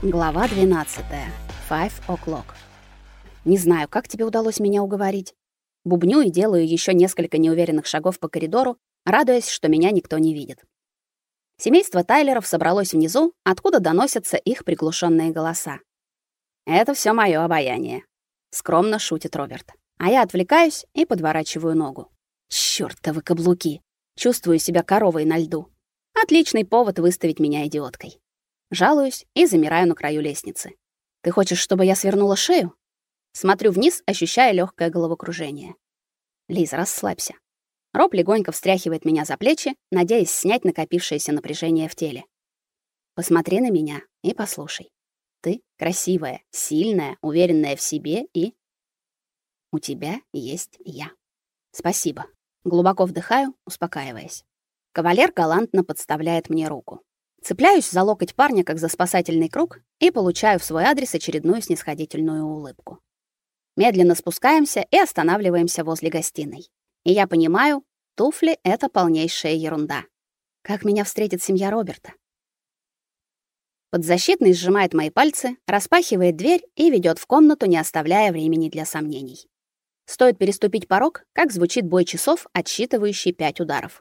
Глава 12. 5 o'clock. Не знаю, как тебе удалось меня уговорить. Бубню и делаю еще несколько неуверенных шагов по коридору, радуясь, что меня никто не видит. Семейство Тайлеров собралось внизу, откуда доносятся их приглушенные голоса. Это все моё обаяние, скромно шутит Роберт. А я отвлекаюсь и подворачиваю ногу. Чёртовы каблуки. Чувствую себя коровой на льду. Отличный повод выставить меня идиоткой. Жалуюсь и замираю на краю лестницы. Ты хочешь, чтобы я свернула шею? Смотрю вниз, ощущая легкое головокружение. Лиза, расслабься. Роб легонько встряхивает меня за плечи, надеясь снять накопившееся напряжение в теле. Посмотри на меня и послушай. Ты красивая, сильная, уверенная в себе и у тебя есть я. Спасибо. Глубоко вдыхаю, успокаиваясь. Кавалер галантно подставляет мне руку. Цепляюсь за локоть парня, как за спасательный круг, и получаю в свой адрес очередную снисходительную улыбку. Медленно спускаемся и останавливаемся возле гостиной. И я понимаю, туфли — это полнейшая ерунда. Как меня встретит семья Роберта? Подзащитный сжимает мои пальцы, распахивает дверь и ведет в комнату, не оставляя времени для сомнений. Стоит переступить порог, как звучит бой часов, отсчитывающий 5 ударов.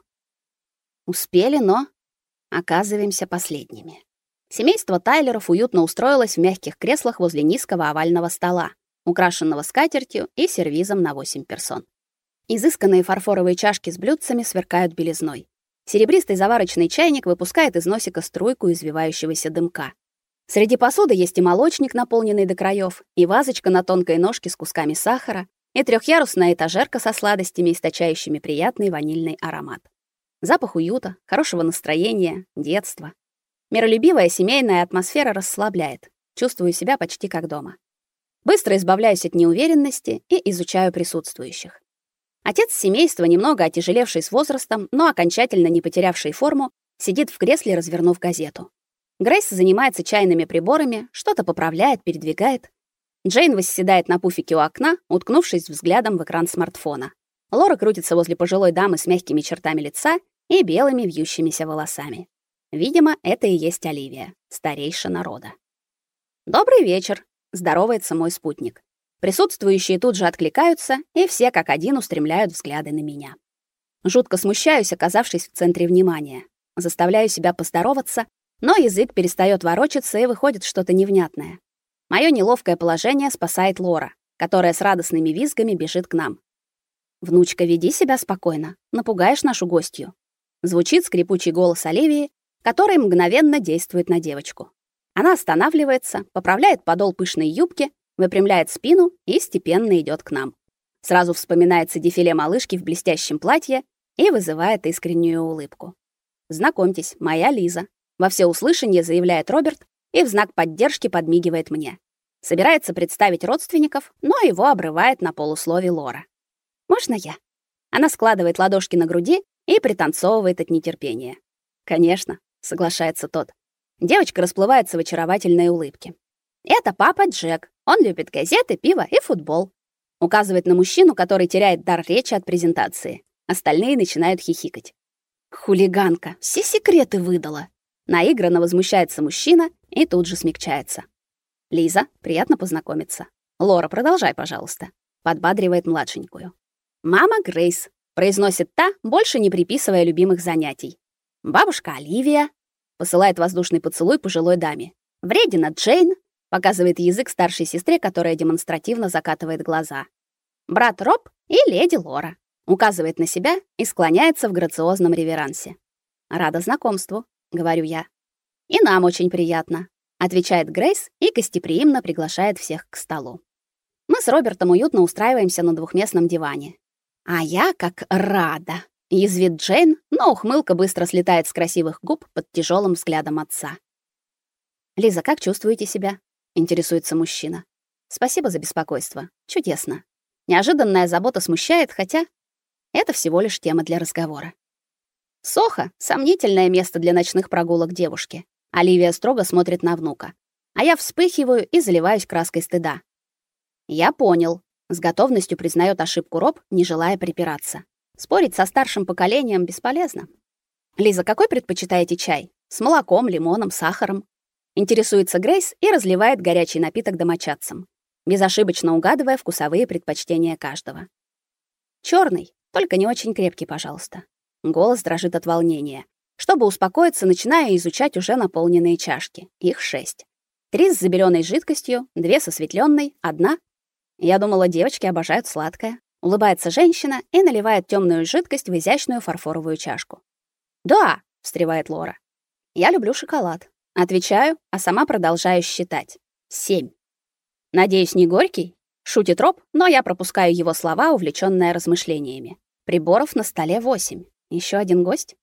Успели, но оказываемся последними. Семейство Тайлеров уютно устроилось в мягких креслах возле низкого овального стола, украшенного скатертью и сервизом на 8 персон. Изысканные фарфоровые чашки с блюдцами сверкают белизной. Серебристый заварочный чайник выпускает из носика струйку извивающегося дымка. Среди посуды есть и молочник, наполненный до краев, и вазочка на тонкой ножке с кусками сахара, и трехъярусная этажерка со сладостями, источающими приятный ванильный аромат. Запах уюта, хорошего настроения, детства. Миролюбивая семейная атмосфера расслабляет. Чувствую себя почти как дома. Быстро избавляюсь от неуверенности и изучаю присутствующих. Отец семейства, немного отяжелевший с возрастом, но окончательно не потерявший форму, сидит в кресле, развернув газету. Грейс занимается чайными приборами, что-то поправляет, передвигает. Джейн восседает на пуфике у окна, уткнувшись взглядом в экран смартфона. Лора крутится возле пожилой дамы с мягкими чертами лица и белыми вьющимися волосами. Видимо, это и есть Оливия, старейшина рода. «Добрый вечер», — здоровается мой спутник. Присутствующие тут же откликаются, и все как один устремляют взгляды на меня. Жутко смущаюсь, оказавшись в центре внимания. Заставляю себя поздороваться, но язык перестает ворочаться, и выходит что-то невнятное. Моё неловкое положение спасает Лора, которая с радостными визгами бежит к нам. «Внучка, веди себя спокойно, напугаешь нашу гостью», — звучит скрипучий голос Оливии, который мгновенно действует на девочку. Она останавливается, поправляет подол пышной юбки, выпрямляет спину и степенно идет к нам. Сразу вспоминается дефиле малышки в блестящем платье и вызывает искреннюю улыбку. «Знакомьтесь, моя Лиза», — во всеуслышание заявляет Роберт и в знак поддержки подмигивает мне. Собирается представить родственников, но его обрывает на полуслове Лора. «Можно я?» Она складывает ладошки на груди и пританцовывает от нетерпения. «Конечно», — соглашается тот. Девочка расплывается в очаровательной улыбке. «Это папа Джек. Он любит газеты, пиво и футбол». Указывает на мужчину, который теряет дар речи от презентации. Остальные начинают хихикать. «Хулиганка, все секреты выдала». Наигранно возмущается мужчина и тут же смягчается. «Лиза, приятно познакомиться. Лора, продолжай, пожалуйста», — подбадривает младшенькую. «Мама Грейс», — произносит та, больше не приписывая любимых занятий. «Бабушка Оливия», — посылает воздушный поцелуй пожилой даме. «Вредина Джейн», — показывает язык старшей сестре, которая демонстративно закатывает глаза. «Брат Роб и леди Лора», — указывает на себя и склоняется в грациозном реверансе. «Рада знакомству», — говорю я. «И нам очень приятно», — отвечает Грейс и гостеприимно приглашает всех к столу. Мы с Робертом уютно устраиваемся на двухместном диване. «А я как рада!» — язвит Джейн, но ухмылка быстро слетает с красивых губ под тяжелым взглядом отца. «Лиза, как чувствуете себя?» — интересуется мужчина. «Спасибо за беспокойство. Чудесно. Неожиданная забота смущает, хотя это всего лишь тема для разговора». Сохо — сомнительное место для ночных прогулок девушки. Оливия строго смотрит на внука. А я вспыхиваю и заливаюсь краской стыда. «Я понял», — с готовностью признает ошибку Роб, не желая припираться. Спорить со старшим поколением бесполезно. «Лиза, какой предпочитаете чай? С молоком, лимоном, сахаром?» Интересуется Грейс и разливает горячий напиток домочадцам, безошибочно угадывая вкусовые предпочтения каждого. Чёрный, только не очень крепкий, пожалуйста. Голос дрожит от волнения. Чтобы успокоиться, начинаю изучать уже наполненные чашки. Их 6. 3 с забелённой жидкостью, 2 с осветлённой, 1. Я думала, девочки обожают сладкое. Улыбается женщина и наливает тёмную жидкость в изящную фарфоровую чашку. «Да», — встревает Лора. «Я люблю шоколад». Отвечаю, а сама продолжаю считать. 7. «Надеюсь, не горький?» — шутит Роб, но я пропускаю его слова, увлечённая размышлениями. Приборов на столе 8. Ещё один гость?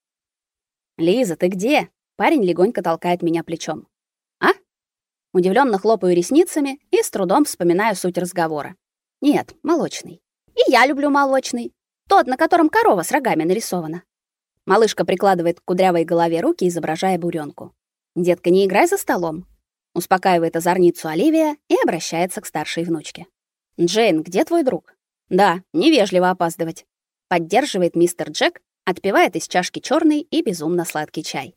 «Лиза, ты где?» Парень легонько толкает меня плечом. «А?» Удивлённо хлопаю ресницами и с трудом вспоминаю суть разговора. «Нет, молочный. И я люблю молочный. Тот, на котором корова с рогами нарисована». Малышка прикладывает к кудрявой голове руки, изображая бурёнку. «Детка, не играй за столом», — успокаивает озорницу Оливия и обращается к старшей внучке. «Джейн, где твой друг?» «Да, невежливо опаздывать», — поддерживает мистер Джек, отпивает из чашки чёрный и безумно сладкий чай.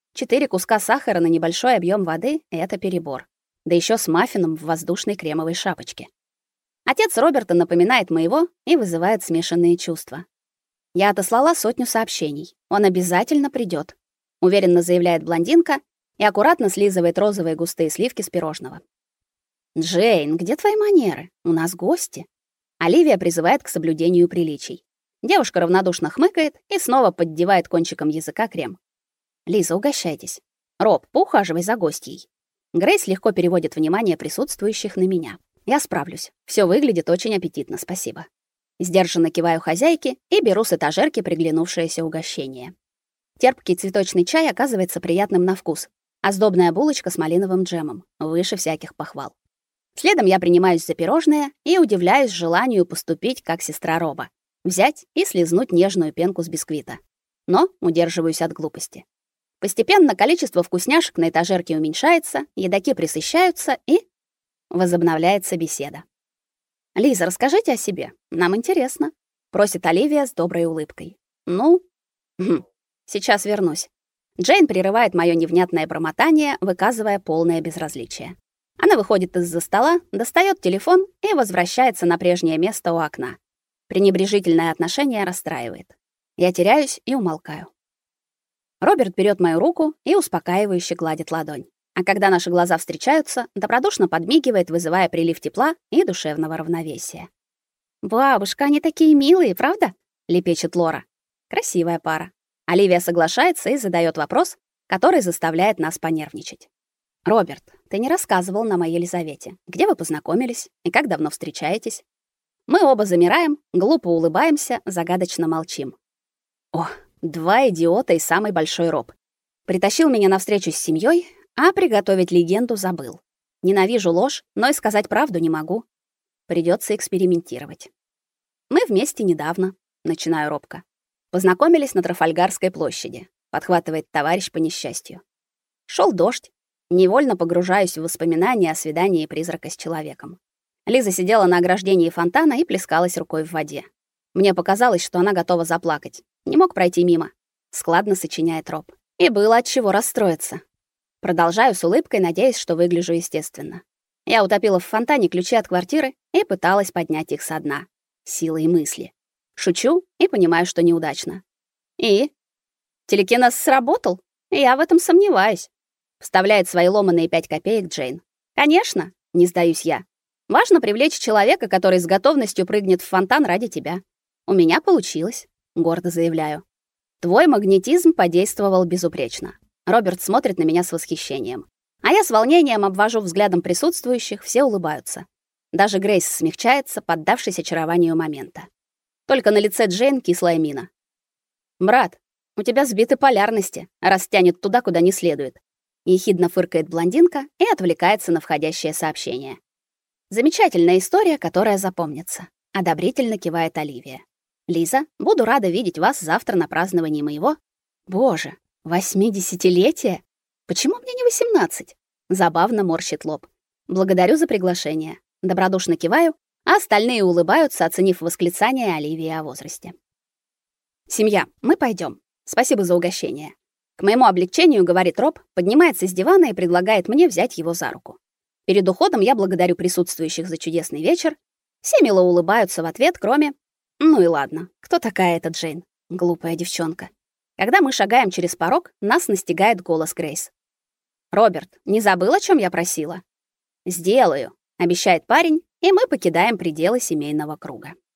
4 куска сахара на небольшой объём воды — это перебор. Да ещё с маффином в воздушной кремовой шапочке. Отец Роберта напоминает моего и вызывает смешанные чувства. «Я отослала 100 сообщений. Он обязательно придёт», — уверенно заявляет блондинка и аккуратно слизывает розовые густые сливки с пирожного. «Джейн, где твои манеры? У нас гости». Оливия призывает к соблюдению приличий. Девушка равнодушно хмыкает и снова поддевает кончиком языка крем. «Лиза, угощайтесь. Роб, поухаживай за гостьей». Грейс легко переводит внимание присутствующих на меня. Я справлюсь. Всё выглядит очень аппетитно, спасибо. Сдержанно киваю хозяйке и беру с этажерки приглянувшееся угощение. Терпкий цветочный чай оказывается приятным на вкус, а сдобная булочка с малиновым джемом выше всяких похвал. Следом я принимаюсь за пирожное и удивляюсь желанию поступить как сестра Роба. Взять и слизнуть нежную пенку с бисквита. Но удерживаюсь от глупости. Постепенно количество вкусняшек на этажерке уменьшается, едоки присыщаются и возобновляется беседа. «Лиза, расскажите о себе. Нам интересно», — просит Оливия с доброй улыбкой. «Ну, сейчас вернусь». Джейн прерывает моё невнятное бормотание, выказывая полное безразличие. Она выходит из-за стола, достаёт телефон и возвращается на прежнее место у окна. Пренебрежительное отношение расстраивает. Я теряюсь и умолкаю. Роберт берёт мою руку и успокаивающе гладит ладонь. А когда наши глаза встречаются, добродушно подмигивает, вызывая прилив тепла и душевного равновесия. «Бабушка, они такие милые, правда?» — лепечет Лора. Красивая пара. Оливия соглашается и задаёт вопрос, который заставляет нас понервничать. «Роберт, ты не рассказывал нам о Елизавете. Где вы познакомились и как давно встречаетесь?» Мы оба замираем, глупо улыбаемся, загадочно молчим. О, 2 идиота и самый большой Роб. Притащил меня на встречу с семьёй, а приготовить легенду забыл. Ненавижу ложь, но и сказать правду не могу. Придётся экспериментировать. Мы вместе недавно, начинаю робко. Познакомились на Трафальгарской площади, подхватывает товарищ по несчастью. Шёл дождь. Невольно погружаюсь в воспоминания о свидании призрака с человеком. Лиза сидела на ограждении фонтана и плескалась рукой в воде. Мне показалось, что она готова заплакать. Не мог пройти мимо. Складно сочиняет Роб. И было от чего расстроиться. Продолжаю с улыбкой, надеясь, что выгляжу естественно. Я утопила в фонтане ключи от квартиры и пыталась поднять их со дна. Силой мысли. Шучу и понимаю, что неудачно. И? Телекинез сработал? Я в этом сомневаюсь. Вставляет свои ломаные 5 копеек Джейн. Конечно, не сдаюсь я. Важно привлечь человека, который с готовностью прыгнет в фонтан ради тебя. У меня получилось, гордо заявляю. Твой магнетизм подействовал безупречно. Роберт смотрит на меня с восхищением. А я с волнением обвожу взглядом присутствующих, все улыбаются. Даже Грейс смягчается, поддавшись очарованию момента. Только на лице Джейн кислая мина. «Брат, у тебя сбиты полярности, раз тянет туда, куда не следует». Ехидно фыркает блондинка и отвлекается на входящее сообщение. «Замечательная история, которая запомнится», — одобрительно кивает Оливия. «Лиза, буду рада видеть вас завтра на праздновании моего...» «Боже, 80-летие? Почему мне не 18?» Забавно морщит лоб. «Благодарю за приглашение». Добродушно киваю, а остальные улыбаются, оценив восклицание Оливии о возрасте. «Семья, мы пойдем. Спасибо за угощение». К моему облегчению, говорит Роб, поднимается с дивана и предлагает мне взять его за руку. Перед уходом я благодарю присутствующих за чудесный вечер. Все мило улыбаются в ответ, кроме... Ну и ладно, кто такая эта Джейн? Глупая девчонка. Когда мы шагаем через порог, нас настигает голос Грейс. «Роберт, не забыл, о чем я просила?» «Сделаю», — обещает парень, и мы покидаем пределы семейного круга.